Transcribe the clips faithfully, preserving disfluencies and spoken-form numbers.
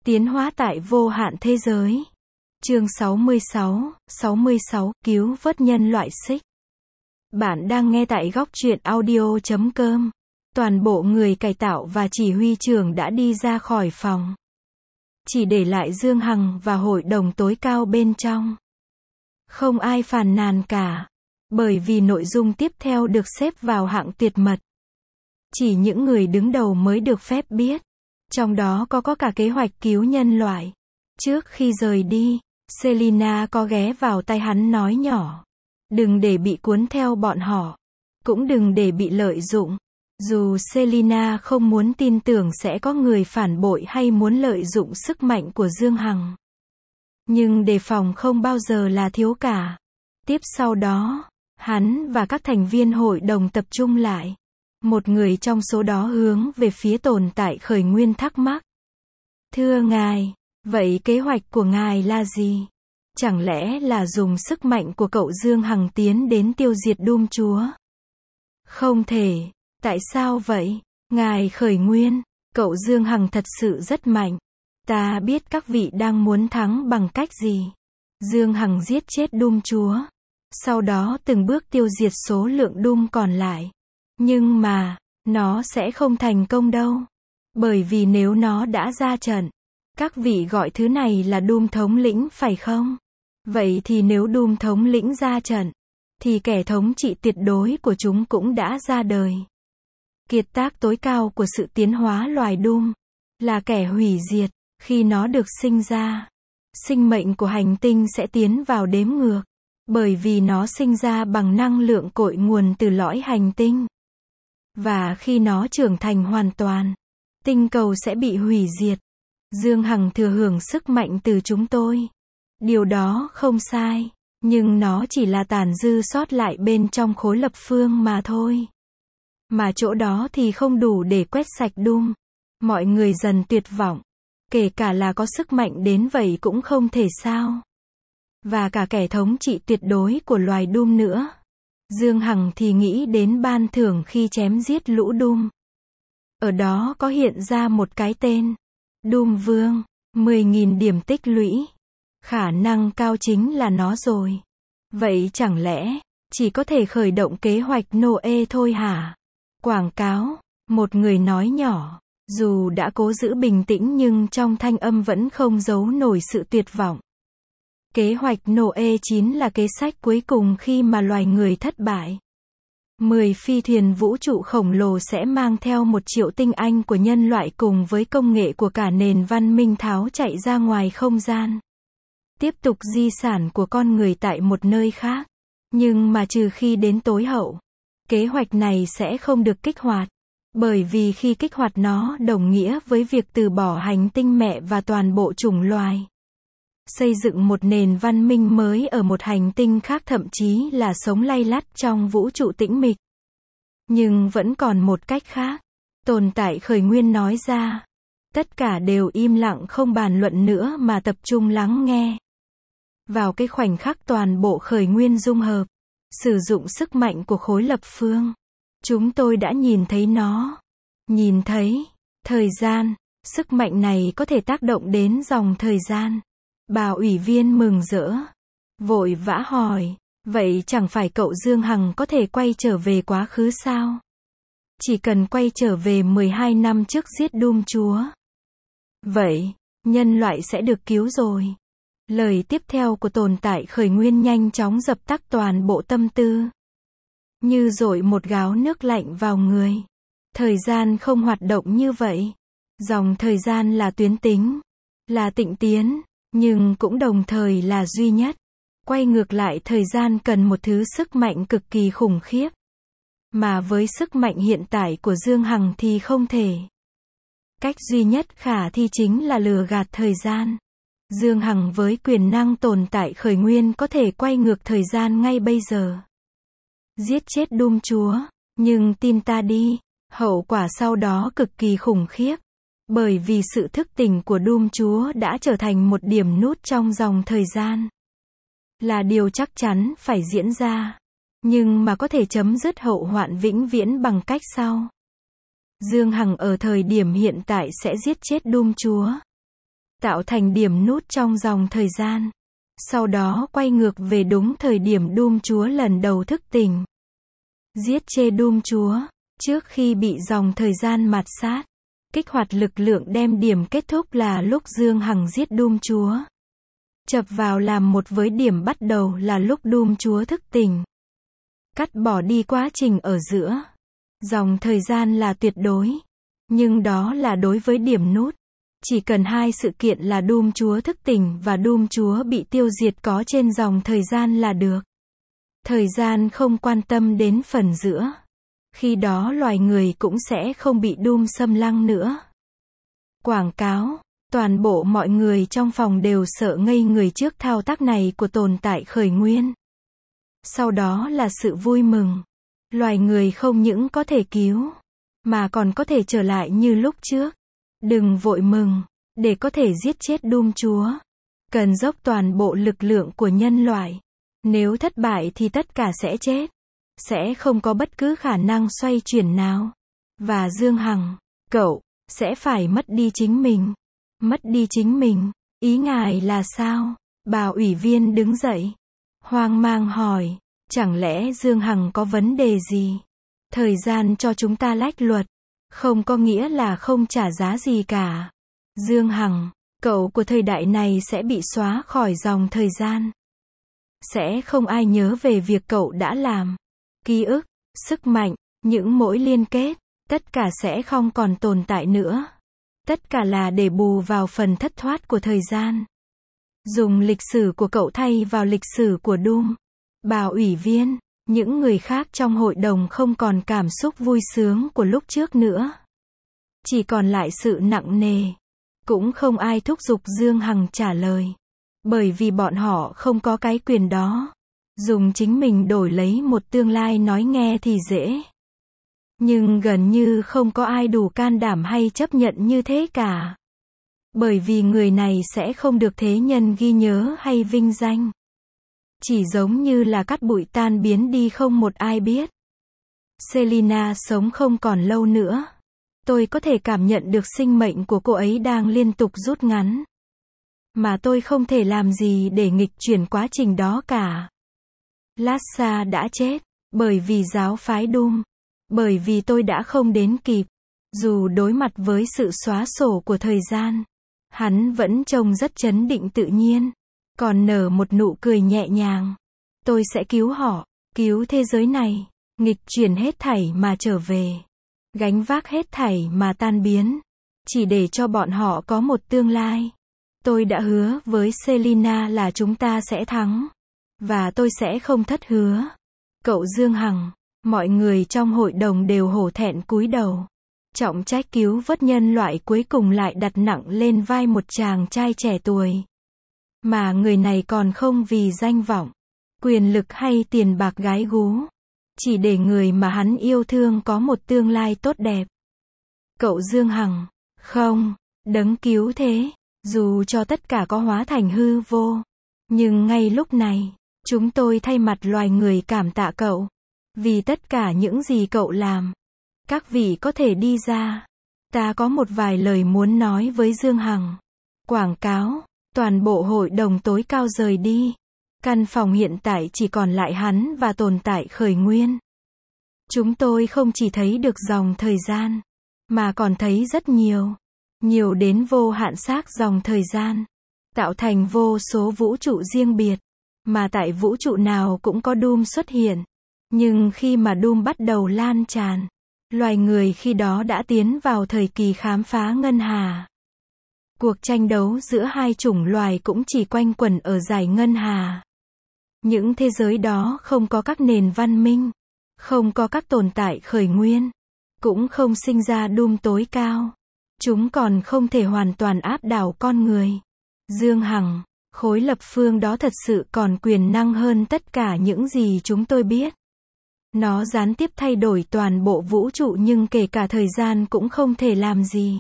Tiến hóa tại vô hạn thế giới. Chương sáu mươi sáu, sáu mươi sáu, cứu vớt nhân loại xích. Bạn đang nghe tại góc truyện audio chấm com. Toàn bộ người cải tạo và chỉ huy trưởng đã đi ra khỏi phòng. Chỉ để lại Dương Hằng và hội đồng tối cao bên trong. Không ai phàn nàn cả. Bởi vì nội dung tiếp theo được xếp vào hạng tuyệt mật. Chỉ những người đứng đầu mới được phép biết. Trong đó có có cả kế hoạch cứu nhân loại. Trước khi rời đi, Selina có ghé vào tai hắn nói nhỏ. Đừng để bị cuốn theo bọn họ. Cũng đừng để bị lợi dụng. Dù Selina không muốn tin tưởng sẽ có người phản bội hay muốn lợi dụng sức mạnh của Dương Hằng. Nhưng đề phòng không bao giờ là thiếu cả. Tiếp sau đó, hắn và các thành viên hội đồng tập trung lại. Một người trong số đó hướng về phía tồn tại khởi nguyên thắc mắc. Thưa ngài, vậy kế hoạch của ngài là gì? Chẳng lẽ là dùng sức mạnh của cậu Dương Hằng tiến đến tiêu diệt Doom Chúa? Không thể. Tại sao vậy? Ngài khởi nguyên, cậu Dương Hằng thật sự rất mạnh. Ta biết các vị đang muốn thắng bằng cách gì. Dương Hằng giết chết Doom Chúa. Sau đó từng bước tiêu diệt số lượng Doom còn lại. Nhưng mà, nó sẽ không thành công đâu. Bởi vì nếu nó đã ra trận, các vị gọi thứ này là Doom thống lĩnh phải không? Vậy thì nếu Doom thống lĩnh ra trận, thì kẻ thống trị tuyệt đối của chúng cũng đã ra đời. Kiệt tác tối cao của sự tiến hóa loài Doom, là kẻ hủy diệt. Khi nó được sinh ra, sinh mệnh của hành tinh sẽ tiến vào đếm ngược. Bởi vì nó sinh ra bằng năng lượng cội nguồn từ lõi hành tinh. Và khi nó trưởng thành hoàn toàn, tinh cầu sẽ bị hủy diệt. Dương Hằng thừa hưởng sức mạnh từ chúng tôi. Điều đó không sai, nhưng nó chỉ là tàn dư sót lại bên trong khối lập phương mà thôi. Mà chỗ đó thì không đủ để quét sạch Doom. Mọi người dần tuyệt vọng. Kể cả là có sức mạnh đến vậy cũng không thể sao. Và cả kẻ thống trị tuyệt đối của loài Doom nữa. Dương Hằng thì nghĩ đến ban thưởng khi chém giết lũ Doom. Ở đó có hiện ra một cái tên. Doom Vương, mười nghìn điểm tích lũy. Khả năng cao chính là nó rồi. Vậy chẳng lẽ, chỉ có thể khởi động kế hoạch Noe thôi hả? Quảng cáo, một người nói nhỏ. Dù đã cố giữ bình tĩnh nhưng trong thanh âm vẫn không giấu nổi sự tuyệt vọng. Kế hoạch Noe chín là kế sách cuối cùng khi mà loài người thất bại. Mười phi thuyền vũ trụ khổng lồ sẽ mang theo một triệu tinh anh của nhân loại cùng với công nghệ của cả nền văn minh tháo chạy ra ngoài không gian. Tiếp tục di sản của con người tại một nơi khác. Nhưng mà trừ khi đến tối hậu, kế hoạch này sẽ không được kích hoạt. Bởi vì khi kích hoạt nó đồng nghĩa với việc từ bỏ hành tinh mẹ và toàn bộ chủng loài. Xây dựng một nền văn minh mới ở một hành tinh khác, thậm chí là sống lay lắt trong vũ trụ tĩnh mịch. Nhưng vẫn còn một cách khác. Tồn tại khởi nguyên nói ra. Tất cả đều im lặng không bàn luận nữa mà tập trung lắng nghe. Vào cái khoảnh khắc toàn bộ khởi nguyên dung hợp. Sử dụng sức mạnh của khối lập phương. Chúng tôi đã nhìn thấy nó. Nhìn thấy. Thời gian. Sức mạnh này có thể tác động đến dòng thời gian. Bà ủy viên mừng rỡ. Vội vã hỏi. Vậy chẳng phải cậu Dương Hằng có thể quay trở về quá khứ sao? Chỉ cần quay trở về mười hai năm trước giết Doom Chúa. Vậy, nhân loại sẽ được cứu rồi. Lời tiếp theo của tồn tại khởi nguyên nhanh chóng dập tắt toàn bộ tâm tư. Như dội một gáo nước lạnh vào người. Thời gian không hoạt động như vậy. Dòng thời gian là tuyến tính. Là tịnh tiến. Nhưng cũng đồng thời là duy nhất. Quay ngược lại thời gian cần một thứ sức mạnh cực kỳ khủng khiếp. Mà với sức mạnh hiện tại của Dương Hằng thì không thể. Cách duy nhất khả thi chính là lừa gạt thời gian. Dương Hằng với quyền năng tồn tại khởi nguyên có thể quay ngược thời gian ngay bây giờ. Giết chết Doom Chúa. Nhưng tin ta đi, hậu quả sau đó cực kỳ khủng khiếp. Bởi vì sự thức tỉnh của Doom Chúa đã trở thành một điểm nút trong dòng thời gian. Là điều chắc chắn phải diễn ra. Nhưng mà có thể chấm dứt hậu hoạn vĩnh viễn bằng cách sau. Dương Hằng ở thời điểm hiện tại sẽ giết chết Doom Chúa. tạo thành điểm nút trong dòng thời gian. Sau đó quay ngược về đúng thời điểm Doom Chúa lần đầu thức tỉnh. Giết chết Doom Chúa, trước khi bị dòng thời gian mạt sát. Kích hoạt lực lượng đem điểm kết thúc là lúc Dương Hằng giết Doom Chúa. Chập vào làm một với điểm bắt đầu là lúc Doom Chúa thức tỉnh. Cắt bỏ đi quá trình ở giữa. Dòng thời gian là tuyệt đối. Nhưng đó là đối với điểm nút. Chỉ cần hai sự kiện là Doom Chúa thức tỉnh và Doom Chúa bị tiêu diệt có trên dòng thời gian là được. Thời gian không quan tâm đến phần giữa. Khi đó loài người cũng sẽ không bị Doom xâm lăng nữa. Quảng cáo. Toàn bộ mọi người trong phòng đều sợ ngây người trước thao tác này của tồn tại khởi nguyên. Sau đó là sự vui mừng. Loài người không những có thể cứu, mà còn có thể trở lại như lúc trước. Đừng vội mừng. Để có thể giết chết Doom Chúa, cần dốc toàn bộ lực lượng của nhân loại. Nếu thất bại thì tất cả sẽ chết. Sẽ không có bất cứ khả năng xoay chuyển nào. Và Dương Hằng, cậu, sẽ phải mất đi chính mình. Mất đi chính mình, ý ngài là sao? Bà ủy viên đứng dậy. Hoang mang hỏi, chẳng lẽ Dương Hằng có vấn đề gì? Thời gian cho chúng ta lách luật. Không có nghĩa là không trả giá gì cả. Dương Hằng, cậu của thời đại này sẽ bị xóa khỏi dòng thời gian. Sẽ không ai nhớ về việc cậu đã làm. Ký ức, sức mạnh, những mối liên kết, tất cả sẽ không còn tồn tại nữa. Tất cả là để bù vào phần thất thoát của thời gian. Dùng lịch sử của cậu thay vào lịch sử của Doom. Bà ủy viên, những người khác trong hội đồng không còn cảm xúc vui sướng của lúc trước nữa. Chỉ còn lại sự nặng nề. Cũng không ai thúc giục Dương Hằng trả lời. Bởi vì bọn họ không có cái quyền đó. Dùng chính mình đổi lấy một tương lai nói nghe thì dễ. Nhưng gần như không có ai đủ can đảm hay chấp nhận như thế cả. Bởi vì người này sẽ không được thế nhân ghi nhớ hay vinh danh. Chỉ giống như là cát bụi tan biến đi không một ai biết. Selina sống không còn lâu nữa. Tôi có thể cảm nhận được sinh mệnh của cô ấy đang liên tục rút ngắn. Mà tôi không thể làm gì để nghịch chuyển quá trình đó cả. Lhasa đã chết. Bởi vì giáo phái Doom. Bởi vì tôi đã không đến kịp. Dù đối mặt với sự xóa sổ của thời gian, hắn vẫn trông rất trấn định tự nhiên. Còn nở một nụ cười nhẹ nhàng. Tôi sẽ cứu họ, cứu thế giới này, nghịch chuyển hết thảy mà trở về. Gánh vác hết thảy mà tan biến. Chỉ để cho bọn họ có một tương lai. Tôi đã hứa với Selina là chúng ta sẽ thắng. Và tôi sẽ không thất hứa. Cậu Dương Hằng, mọi người trong hội đồng đều hổ thẹn cúi đầu. Trọng trách cứu vớt nhân loại cuối cùng lại đặt nặng lên vai một chàng trai trẻ tuổi. Mà người này còn không vì danh vọng, quyền lực hay tiền bạc gái gú. Chỉ để người mà hắn yêu thương có một tương lai tốt đẹp. Cậu Dương Hằng, không, đấng cứu thế, dù cho tất cả có hóa thành hư vô. Nhưng ngay lúc này, chúng tôi thay mặt loài người cảm tạ cậu. Vì tất cả những gì cậu làm. Các vị có thể đi ra. Ta có một vài lời muốn nói với Dương Hằng. Quảng cáo. Toàn bộ hội đồng tối cao rời đi. Căn phòng hiện tại chỉ còn lại hắn và tồn tại khởi nguyên. Chúng tôi không chỉ thấy được dòng thời gian, mà còn thấy rất nhiều. Nhiều đến vô hạn xác dòng thời gian. Tạo thành vô số vũ trụ riêng biệt. Mà tại vũ trụ nào cũng có Doom xuất hiện. Nhưng khi mà Doom bắt đầu lan tràn, loài người khi đó đã tiến vào thời kỳ khám phá ngân hà. Cuộc tranh đấu giữa hai chủng loài cũng chỉ quanh quẩn ở dải ngân hà. Những thế giới đó không có các nền văn minh, không có các tồn tại khởi nguyên, cũng không sinh ra Doom tối cao. Chúng còn không thể hoàn toàn áp đảo con người. Dương Hằng, khối lập phương đó thật sự còn quyền năng hơn tất cả những gì chúng tôi biết. Nó gián tiếp thay đổi toàn bộ vũ trụ nhưng kể cả thời gian cũng không thể làm gì.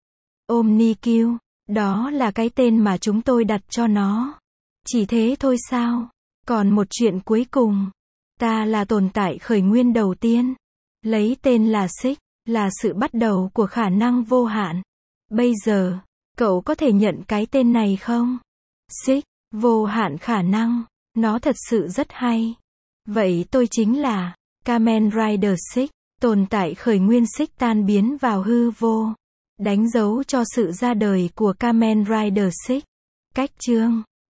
Omniq, đó là cái tên mà chúng tôi đặt cho nó. Chỉ thế thôi sao? Còn một chuyện cuối cùng. Ta là tồn tại khởi nguyên đầu tiên. Lấy tên là Xích, là sự bắt đầu của khả năng vô hạn. Bây giờ, Cậu có thể nhận cái tên này không? Xích, vô hạn khả năng. Nó thật sự rất hay. Vậy tôi chính là Kamen Rider Xích, tồn tại khởi nguyên xích tan biến vào hư vô, đánh dấu cho sự ra đời của Kamen Rider Xích. Cách chương